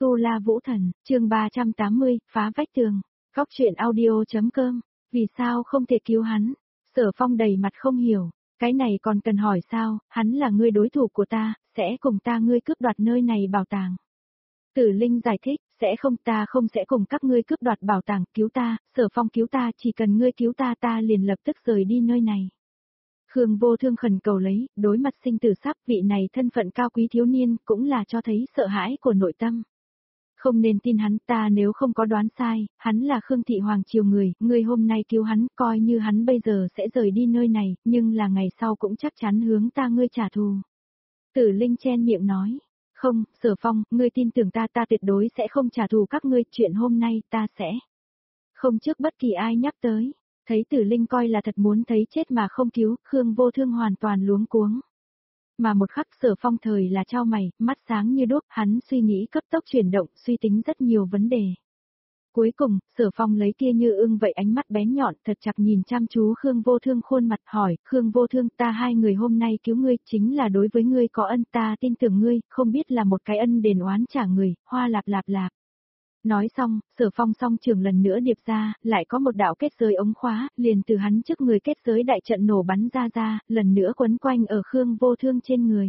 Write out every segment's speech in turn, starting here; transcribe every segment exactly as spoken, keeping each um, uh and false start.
Tu La Vũ Thần, chương ba trăm tám mươi, phá vách tường. Góc truyện audio.com. Vì sao không thể cứu hắn? Sở Phong đầy mặt không hiểu. Cái này còn cần hỏi sao? Hắn là ngươi đối thủ của ta, sẽ cùng ta ngươi cướp đoạt nơi này bảo tàng. Tử Linh giải thích, sẽ không, ta không sẽ cùng các ngươi cướp đoạt bảo tàng, cứu ta, Sở Phong cứu ta, chỉ cần ngươi cứu ta ta liền lập tức rời đi nơi này. Khương Vô Thương khẩn cầu lấy, đối mặt sinh tử sắp, vị này thân phận cao quý thiếu niên cũng là cho thấy sợ hãi của nội tâm. Không nên tin hắn, ta nếu không có đoán sai, hắn là Khương Thị Hoàng Triều người, ngươi hôm nay cứu hắn, coi như hắn bây giờ sẽ rời đi nơi này, nhưng là ngày sau cũng chắc chắn hướng ta ngươi trả thù. Tử Linh chen miệng nói, không, Sở Phong, ngươi tin tưởng ta, ta tuyệt đối sẽ không trả thù các ngươi, chuyện hôm nay ta sẽ không trước bất kỳ ai nhắc tới. Thấy Tử Linh coi là thật muốn thấy chết mà không cứu, Khương Vô Thương hoàn toàn luống cuống. Mà một khắc Sở Phong thời là trao mày, mắt sáng như đuốc, hắn suy nghĩ cấp tốc chuyển động, suy tính rất nhiều vấn đề. Cuối cùng, Sở Phong lấy kia như ưng vậy ánh mắt bén nhọn, thật chặt nhìn chăm chú Khương Vô Thương khuôn mặt, hỏi, Khương Vô Thương, ta hai người hôm nay cứu ngươi, chính là đối với ngươi có ân, ta tin tưởng ngươi, không biết là một cái ân đền oán trả người, hoa lạp lạp lạp. Nói xong, Sở Phong song trường lần nữa điệp ra, lại có một đạo kết giới ống khóa, liền từ hắn trước người kết giới đại trận nổ bắn ra ra, lần nữa quấn quanh ở Khương Vô Thương trên người.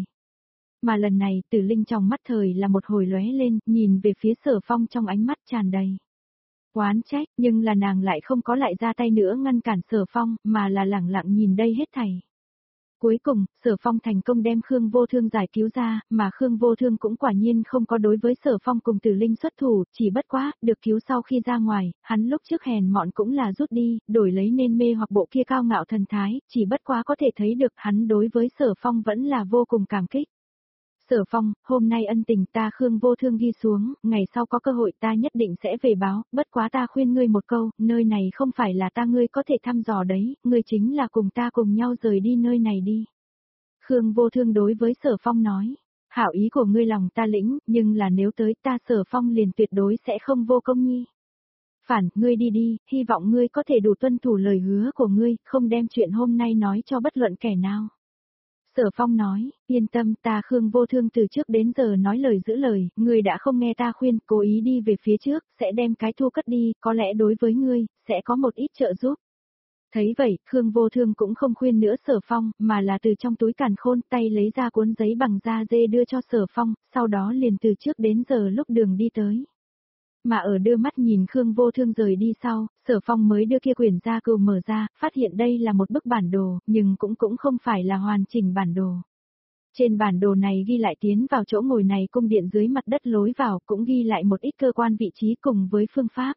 Mà lần này, Tử Linh trong mắt thời là một hồi lóe lên, nhìn về phía Sở Phong trong ánh mắt tràn đầy oán trách, nhưng là nàng lại không có lại ra tay nữa ngăn cản Sở Phong, mà là lẳng lặng nhìn đây hết thảy. Cuối cùng, Sở Phong thành công đem Khương Vô Thương giải cứu ra, mà Khương Vô Thương cũng quả nhiên không có đối với Sở Phong cùng Tử Linh xuất thủ, chỉ bất quá, được cứu sau khi ra ngoài, hắn lúc trước hèn mọn cũng là rút đi, đổi lấy nên mê hoặc bộ kia cao ngạo thần thái, chỉ bất quá có thể thấy được hắn đối với Sở Phong vẫn là vô cùng cảm kích. Sở Phong, hôm nay ân tình ta Khương Vô Thương ghi xuống, ngày sau có cơ hội ta nhất định sẽ về báo, bất quá ta khuyên ngươi một câu, nơi này không phải là ta ngươi có thể thăm dò đấy, ngươi chính là cùng ta cùng nhau rời đi nơi này đi. Khương Vô Thương đối với Sở Phong nói, hảo ý của ngươi lòng ta lĩnh, nhưng là nếu tới ta Sở Phong liền tuyệt đối sẽ không vô công nhi. Phản, ngươi đi đi, hy vọng ngươi có thể đủ tuân thủ lời hứa của ngươi, không đem chuyện hôm nay nói cho bất luận kẻ nào. Sở Phong nói, yên tâm, ta Khương Vô Thương từ trước đến giờ nói lời giữ lời, ngươi đã không nghe ta khuyên, cố ý đi về phía trước, sẽ đem cái thu cất đi, có lẽ đối với ngươi, sẽ có một ít trợ giúp. Thấy vậy, Khương Vô Thương cũng không khuyên nữa Sở Phong, mà là từ trong túi càn khôn tay lấy ra cuốn giấy bằng da dê đưa cho Sở Phong, sau đó liền từ trước đến giờ lúc đường đi tới. Mà ở đưa mắt nhìn Khương Vô Thương rời đi sau, Sở Phong mới đưa kia quyển gia cừu mở ra, phát hiện đây là một bức bản đồ, nhưng cũng cũng không phải là hoàn chỉnh bản đồ. Trên bản đồ này ghi lại tiến vào chỗ ngồi này cung điện dưới mặt đất lối vào, cũng ghi lại một ít cơ quan vị trí cùng với phương pháp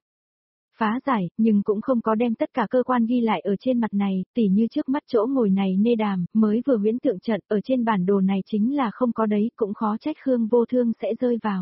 phá giải, nhưng cũng không có đem tất cả cơ quan ghi lại ở trên mặt này, tỉ như trước mắt chỗ ngồi này nê đàm, mới vừa huyễn tượng trận, ở trên bản đồ này chính là không có đấy, cũng khó trách Khương Vô Thương sẽ rơi vào.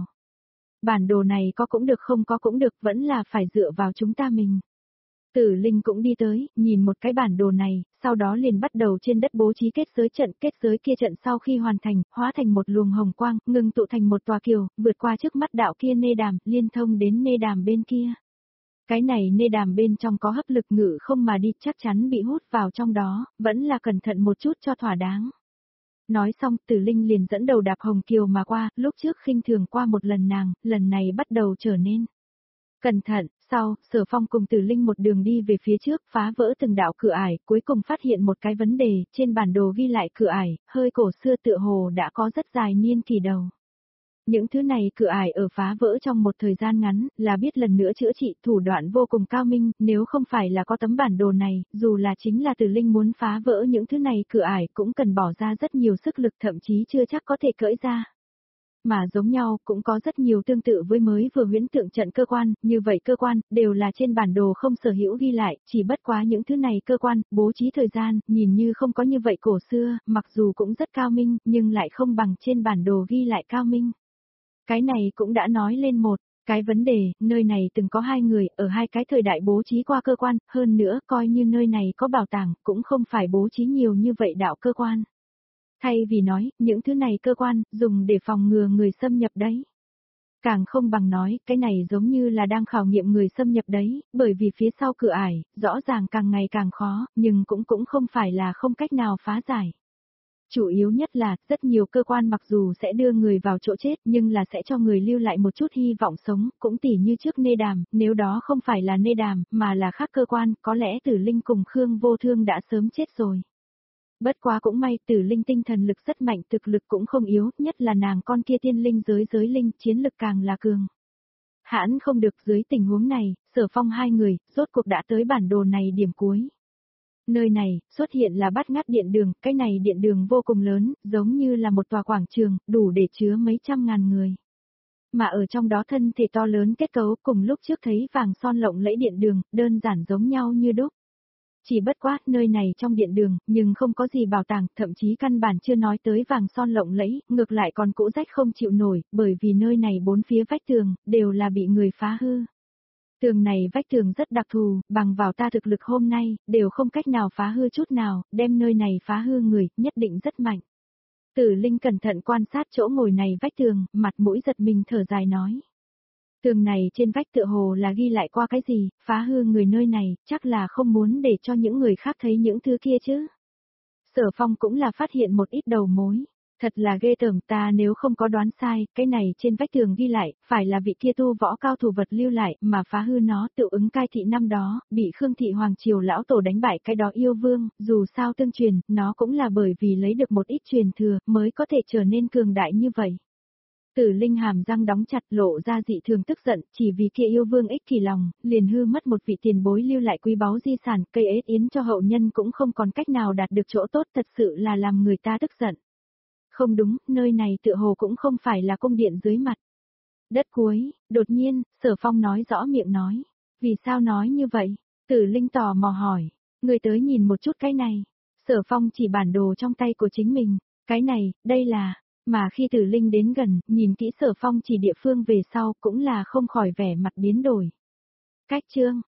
Bản đồ này có cũng được không có cũng được, vẫn là phải dựa vào chúng ta mình. Tử Linh cũng đi tới, nhìn một cái bản đồ này, sau đó liền bắt đầu trên đất bố trí kết giới trận, kết giới kia trận sau khi hoàn thành, hóa thành một luồng hồng quang, ngừng tụ thành một tòa kiều, vượt qua trước mắt đạo kia nê đàm, liên thông đến nê đàm bên kia. Cái này nê đàm bên trong có hấp lực ngự không mà đi, chắc chắn bị hút vào trong đó, vẫn là cẩn thận một chút cho thỏa đáng. Nói xong, Tử Linh liền dẫn đầu đạp hồng kiều mà qua, lúc trước khinh thường qua một lần nàng, lần này bắt đầu trở nên cẩn thận. Sau, Sở Phong cùng Tử Linh một đường đi về phía trước, phá vỡ từng đạo cửa ải, cuối cùng phát hiện một cái vấn đề, trên bản đồ ghi lại cửa ải, hơi cổ xưa tựa hồ đã có rất dài niên kỳ đầu. Những thứ này cửa ải ở phá vỡ trong một thời gian ngắn, là biết lần nữa chữa trị, thủ đoạn vô cùng cao minh, nếu không phải là có tấm bản đồ này, dù là chính là Tử Linh muốn phá vỡ những thứ này cửa ải cũng cần bỏ ra rất nhiều sức lực, thậm chí chưa chắc có thể cởi ra. Mà giống nhau, cũng có rất nhiều tương tự với mới vừa huyễn tượng trận cơ quan, như vậy cơ quan, đều là trên bản đồ không sở hữu ghi lại, chỉ bất quá những thứ này cơ quan, bố trí thời gian, nhìn như không có như vậy cổ xưa, mặc dù cũng rất cao minh, nhưng lại không bằng trên bản đồ ghi lại cao minh. Cái này cũng đã nói lên một cái vấn đề, nơi này từng có hai người, ở hai cái thời đại bố trí qua cơ quan, hơn nữa coi như nơi này có bảo tàng, cũng không phải bố trí nhiều như vậy đạo cơ quan. Thay vì nói, những thứ này cơ quan, dùng để phòng ngừa người xâm nhập đấy. Càng không bằng nói, cái này giống như là đang khảo nghiệm người xâm nhập đấy, bởi vì phía sau cửa ải, rõ ràng càng ngày càng khó, nhưng cũng cũng không phải là không cách nào phá giải. Chủ yếu nhất là, rất nhiều cơ quan mặc dù sẽ đưa người vào chỗ chết nhưng là sẽ cho người lưu lại một chút hy vọng sống, cũng tỉ như trước Nê Đàm, nếu đó không phải là Nê Đàm, mà là khác cơ quan, có lẽ Tử Linh cùng Khương Vô Thương đã sớm chết rồi. Bất quá cũng may, Tử Linh tinh thần lực rất mạnh, thực lực cũng không yếu, nhất là nàng con kia tiên linh giới giới linh, chiến lực càng là cường. Hãn không được, dưới tình huống này, Sở Phong hai người, rốt cuộc đã tới bản đồ này điểm cuối. Nơi này, xuất hiện là Bát Ngát Điện Đường, cái này điện đường vô cùng lớn, giống như là một tòa quảng trường, đủ để chứa mấy trăm ngàn người. Mà ở trong đó thân thể to lớn kết cấu cùng lúc trước thấy vàng son lộng lẫy điện đường, đơn giản giống nhau như đúc. Chỉ bất quá, nơi này trong điện đường, nhưng không có gì bảo tàng, thậm chí căn bản chưa nói tới vàng son lộng lẫy, ngược lại còn cũ rách không chịu nổi, bởi vì nơi này bốn phía vách tường, đều là bị người phá hư. Tường này vách tường rất đặc thù, bằng vào ta thực lực hôm nay, đều không cách nào phá hư chút nào, đem nơi này phá hư người, nhất định rất mạnh. Tử Linh cẩn thận quan sát chỗ ngồi này vách tường, mặt mũi giật mình thở dài nói. Tường này trên vách tựa hồ là ghi lại qua cái gì, phá hư người nơi này, chắc là không muốn để cho những người khác thấy những thứ kia chứ. Sở Phong cũng là phát hiện một ít đầu mối. Thật là ghê tởm, ta nếu không có đoán sai, cái này trên vách tường ghi lại, phải là vị kia tu võ cao thủ vật lưu lại, mà phá hư nó tự ứng cai thị năm đó, bị Khương thị Hoàng Triều lão tổ đánh bại cái đó yêu vương, dù sao tương truyền, nó cũng là bởi vì lấy được một ít truyền thừa, mới có thể trở nên cường đại như vậy. Tử Linh hàm răng đóng chặt, lộ ra dị thường tức giận, chỉ vì kia yêu vương ích kỷ lòng, liền hư mất một vị tiền bối lưu lại quý báu di sản, cây ết yến cho hậu nhân cũng không còn cách nào đạt được chỗ tốt, thật sự là làm người ta tức giận. Không đúng, nơi này tựa hồ cũng không phải là cung điện dưới mặt đất cuối, đột nhiên, Sở Phong nói rõ miệng nói. Vì sao nói như vậy? Tử Linh tò mò hỏi, người tới nhìn một chút cái này. Sở Phong chỉ bản đồ trong tay của chính mình, cái này, đây là, mà khi Tử Linh đến gần, nhìn kỹ Sở Phong chỉ địa phương về sau cũng là không khỏi vẻ mặt biến đổi. Cách chương,